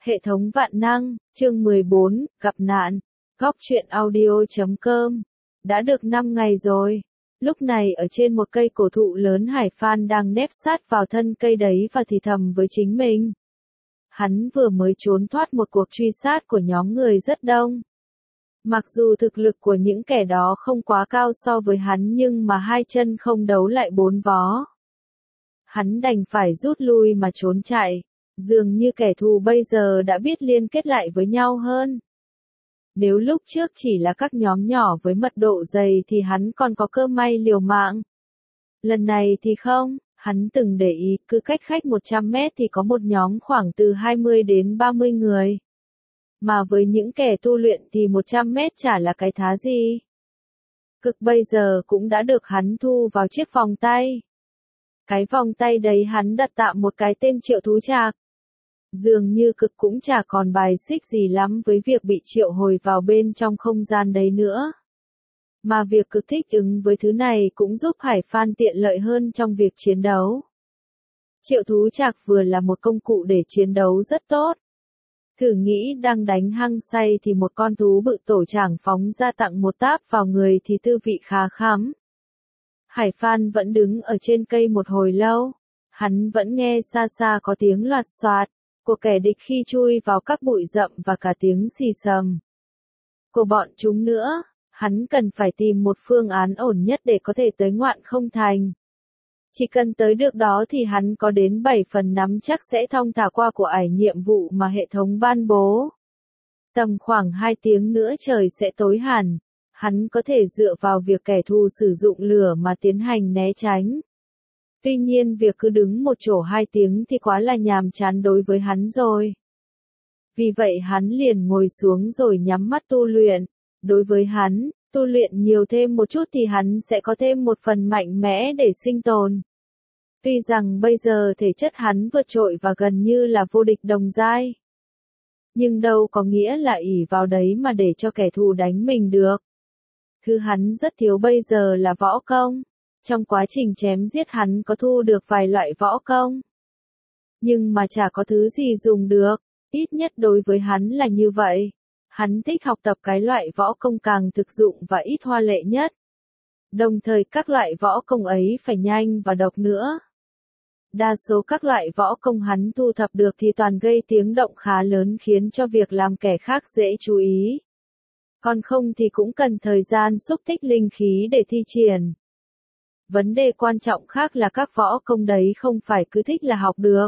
Hệ thống vạn năng, chương 14, gặp nạn. Góc truyện audio.com. Đã được 5 ngày rồi. Lúc này ở trên một cây cổ thụ lớn, Hải Phan đang nép sát vào thân cây đấy và thì thầm với chính mình. Hắn vừa mới trốn thoát một cuộc truy sát của nhóm người rất đông. Mặc dù thực lực của những kẻ đó không quá cao so với hắn, nhưng mà hai chân không đấu lại bốn vó. Hắn đành phải rút lui mà trốn chạy. Dường như kẻ thù bây giờ đã biết liên kết lại với nhau hơn. Nếu lúc trước chỉ là các nhóm nhỏ với mật độ dày thì hắn còn có cơ may liều mạng. Lần này thì không, hắn từng để ý cứ cách khách 100 mét thì có một nhóm khoảng từ 20 đến 30 người. Mà với những kẻ tu luyện thì 100 mét chả là cái thá gì. Cực bây giờ cũng đã được hắn thu vào chiếc vòng tay. Cái vòng tay đấy hắn đặt tạm một cái tên Triệu Thú Trạc. Dường như Cực cũng chả còn bài xích gì lắm với việc bị triệu hồi vào bên trong không gian đấy nữa. Mà việc Cực thích ứng với thứ này cũng giúp Hải Phan tiện lợi hơn trong việc chiến đấu. Triệu Thú Trạc vừa là một công cụ để chiến đấu rất tốt. Thử nghĩ đang đánh hăng say thì một con thú bự tổ trảng phóng ra tặng một táp vào người thì tư vị khá khắm. Hải Phan vẫn đứng ở trên cây một hồi lâu. Hắn vẫn nghe xa xa có tiếng loạt xoạt của kẻ địch khi chui vào các bụi rậm và cả tiếng xì xầm của bọn chúng nữa. Hắn cần phải tìm một phương án ổn nhất để có thể tới Ngoạn Không Thành. Chỉ cần tới được đó thì hắn có đến 7 phần nắm chắc sẽ thong thả qua của ải nhiệm vụ mà hệ thống ban bố. Tầm khoảng 2 tiếng nữa trời sẽ tối hẳn. Hắn có thể dựa vào việc kẻ thù sử dụng lửa mà tiến hành né tránh. Tuy nhiên việc cứ đứng một chỗ 2 tiếng thì quá là nhàm chán đối với hắn rồi. Vì vậy hắn liền ngồi xuống rồi nhắm mắt tu luyện. Đối với hắn, tu luyện nhiều thêm một chút thì hắn sẽ có thêm một phần mạnh mẽ để sinh tồn. Tuy rằng bây giờ thể chất hắn vượt trội và gần như là vô địch đồng giai. Nhưng đâu có nghĩa là ỷ vào đấy mà để cho kẻ thù đánh mình được. Thứ hắn rất thiếu bây giờ là võ công. Trong quá trình chém giết hắn có thu được vài loại võ công. Nhưng mà chả có thứ gì dùng được, ít nhất đối với hắn là như vậy. Hắn thích học tập cái loại võ công càng thực dụng và ít hoa lệ nhất. Đồng thời các loại võ công ấy phải nhanh và độc nữa. Đa số các loại võ công hắn thu thập được thì toàn gây tiếng động khá lớn khiến cho việc làm kẻ khác dễ chú ý. Còn không thì cũng cần thời gian xúc tích linh khí để thi triển. Vấn đề quan trọng khác là các võ công đấy không phải cứ thích là học được.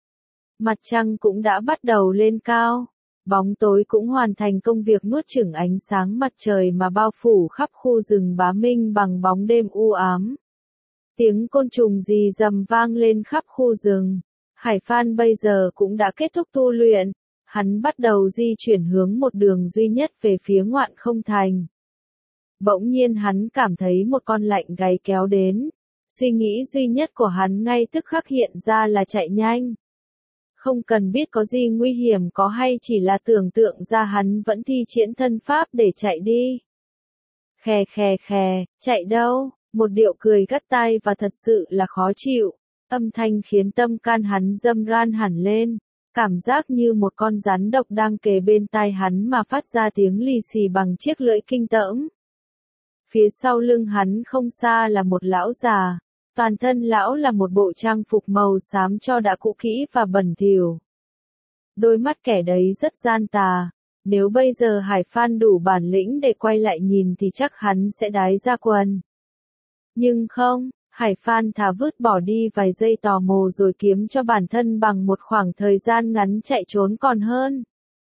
Mặt trăng cũng đã bắt đầu lên cao. Bóng tối cũng hoàn thành công việc nuốt chửng ánh sáng mặt trời mà bao phủ khắp khu rừng Bá Minh bằng bóng đêm u ám. Tiếng côn trùng rì rầm vang lên khắp khu rừng. Hải Phan bây giờ cũng đã kết thúc tu luyện. Hắn bắt đầu di chuyển hướng một đường duy nhất về phía Ngoạn Không Thành. Bỗng nhiên hắn cảm thấy một con lạnh gáy kéo đến. Suy nghĩ duy nhất của hắn ngay tức khắc hiện ra là chạy nhanh. Không cần biết có gì nguy hiểm có hay chỉ là tưởng tượng ra hắn vẫn thi triển thân pháp để chạy đi. Khè khè khè, chạy đâu? Một điệu cười gắt tai và thật sự là khó chịu. Âm thanh khiến tâm can hắn râm ran hẳn lên. Cảm giác như một con rắn độc đang kề bên tai hắn mà phát ra tiếng lì xì bằng chiếc lưỡi kinh tởm. Phía sau lưng hắn không xa là một lão già. Toàn thân lão là một bộ trang phục màu xám cho đã cũ kỹ và bẩn thỉu. Đôi mắt kẻ đấy rất gian tà. Nếu bây giờ Hải Phan đủ bản lĩnh để quay lại nhìn thì chắc hắn sẽ đái ra quần. Nhưng không, Hải Phan thà vứt bỏ đi vài giây tò mò rồi kiếm cho bản thân bằng một khoảng thời gian ngắn chạy trốn còn hơn.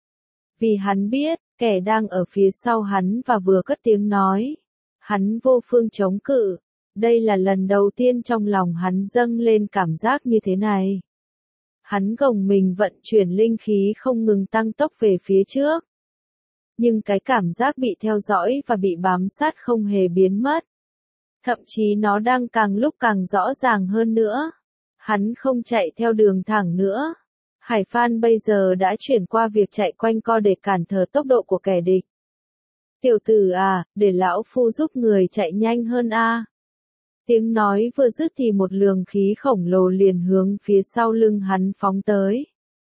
Vì hắn biết, kẻ đang ở phía sau hắn và vừa cất tiếng nói. Hắn vô phương chống cự. Đây là lần đầu tiên trong lòng hắn dâng lên cảm giác như thế này. Hắn gồng mình vận chuyển linh khí không ngừng tăng tốc về phía trước. Nhưng cái cảm giác bị theo dõi và bị bám sát không hề biến mất. Thậm chí nó đang càng lúc càng rõ ràng hơn nữa. Hắn không chạy theo đường thẳng nữa. Hải Phan bây giờ đã chuyển qua việc chạy quanh co để cản trở tốc độ của kẻ địch. Tiểu tử à, để lão phu giúp người chạy nhanh hơn a. Tiếng nói vừa dứt thì một luồng khí khổng lồ liền hướng phía sau lưng hắn phóng tới.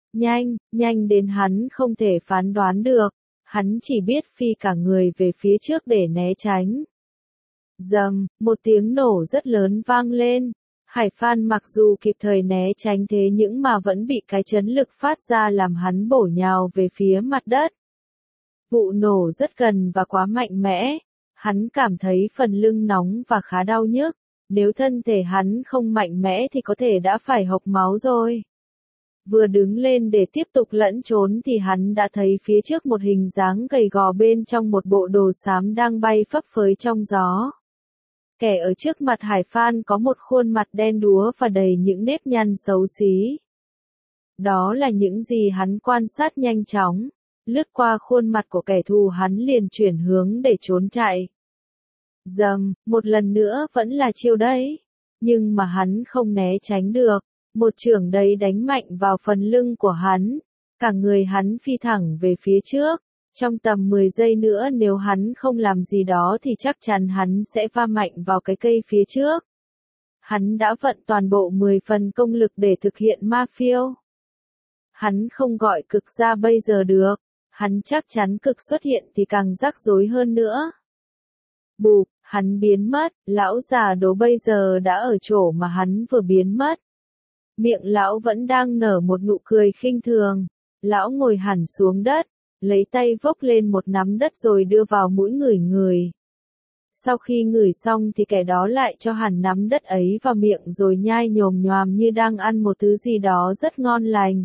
nhanh đến hắn không thể phán đoán được, hắn chỉ biết phi cả người về phía trước để né tránh. Rầm, một tiếng nổ rất lớn vang lên. Hải Phan mặc dù kịp thời né tránh thế nhưng mà vẫn bị cái chấn lực phát ra làm hắn bổ nhào về phía mặt đất. Vụ nổ rất gần và quá mạnh mẽ, hắn cảm thấy phần lưng nóng và khá đau nhức, nếu thân thể hắn không mạnh mẽ thì có thể đã phải hộc máu rồi. Vừa đứng lên để tiếp tục lẫn trốn thì hắn đã thấy phía trước một hình dáng gầy gò bên trong một bộ đồ xám đang bay phấp phới trong gió. Kẻ ở trước mặt Hải Phan có một khuôn mặt đen đúa và đầy những nếp nhăn xấu xí. Đó là những gì hắn quan sát nhanh chóng, lướt qua khuôn mặt của kẻ thù hắn liền chuyển hướng để trốn chạy. Rầm, một lần nữa vẫn là chiêu đấy, nhưng mà hắn không né tránh được, một chưởng đấy đánh mạnh vào phần lưng của hắn, cả người hắn phi thẳng về phía trước. Trong tầm 10 giây nữa nếu hắn không làm gì đó thì chắc chắn hắn sẽ va mạnh vào cái cây phía trước. Hắn đã vận toàn bộ 10 phần công lực để thực hiện ma phiêu. Hắn không gọi cực ra bây giờ được, hắn chắc chắn cực xuất hiện thì càng rắc rối hơn nữa. Bụp, hắn biến mất, lão già Đố bây giờ đã ở chỗ mà hắn vừa biến mất. Miệng lão vẫn đang nở một nụ cười khinh thường, lão ngồi hẳn xuống đất. Lấy tay vốc lên một nắm đất rồi đưa vào mũi ngửi. Sau khi ngửi xong thì kẻ đó lại cho hẳn nắm đất ấy vào miệng rồi nhai nhồm nhoàm như đang ăn một thứ gì đó rất ngon lành.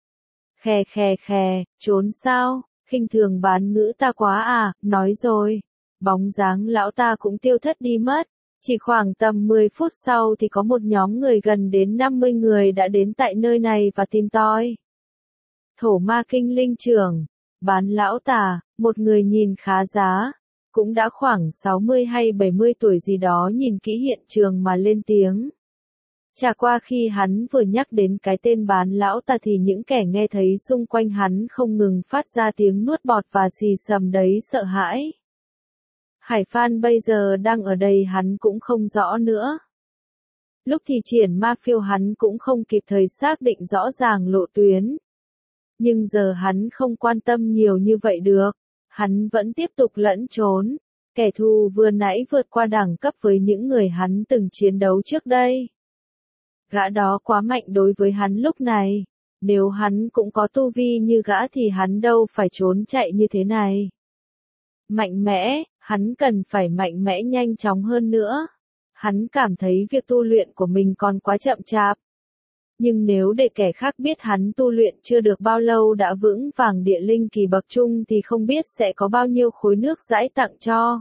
Khè, trốn sao, khinh thường bán ngữ ta quá à, nói rồi. Bóng dáng lão ta cũng tiêu thất đi mất. Chỉ khoảng tầm 10 phút sau thì có một nhóm người gần đến 50 người đã đến tại nơi này và tìm tôi. Thổ ma kinh linh trưởng. Bán lão tà, một người nhìn khá giá, cũng đã khoảng 60 hay 70 tuổi gì đó nhìn kỹ hiện trường mà lên tiếng. Chả qua khi hắn vừa nhắc đến cái tên bán lão tà thì những kẻ nghe thấy xung quanh hắn không ngừng phát ra tiếng nuốt bọt và xì xầm đấy sợ hãi. Hải Phan bây giờ đang ở đây hắn cũng không rõ nữa. Lúc thì triển ma phiêu hắn cũng không kịp thời xác định rõ ràng lộ tuyến. Nhưng giờ hắn không quan tâm nhiều như vậy được, hắn vẫn tiếp tục lẫn trốn, kẻ thù vừa nãy vượt qua đẳng cấp với những người hắn từng chiến đấu trước đây. Gã đó quá mạnh đối với hắn lúc này, nếu hắn cũng có tu vi như gã thì hắn đâu phải trốn chạy như thế này. Mạnh mẽ, hắn cần phải mạnh mẽ nhanh chóng hơn nữa. Hắn cảm thấy việc tu luyện của mình còn quá chậm chạp. Nhưng nếu để kẻ khác biết hắn tu luyện chưa được bao lâu đã vững vàng địa linh kỳ bậc trung thì không biết sẽ có bao nhiêu khối nước dãi tặng cho.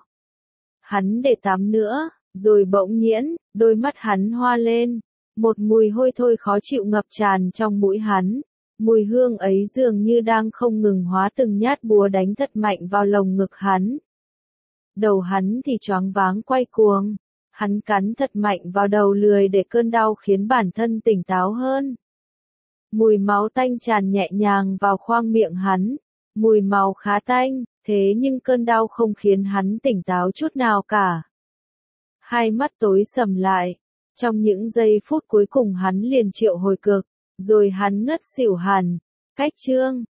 Hắn để tắm nữa, rồi bỗng nhiên, đôi mắt hắn hoa lên. Một mùi hôi thối khó chịu ngập tràn trong mũi hắn. Mùi hương ấy dường như đang không ngừng hóa từng nhát búa đánh thật mạnh vào lồng ngực hắn. Đầu hắn thì choáng váng quay cuồng. Hắn cắn thật mạnh vào đầu lười để cơn đau khiến bản thân tỉnh táo hơn. Mùi máu tanh tràn nhẹ nhàng vào khoang miệng hắn. Mùi máu khá tanh, thế nhưng cơn đau không khiến hắn tỉnh táo chút nào cả. Hai mắt tối sầm lại. Trong những giây phút cuối cùng hắn liền triệu hồi cực, rồi hắn ngất xỉu hẳn. Cách chương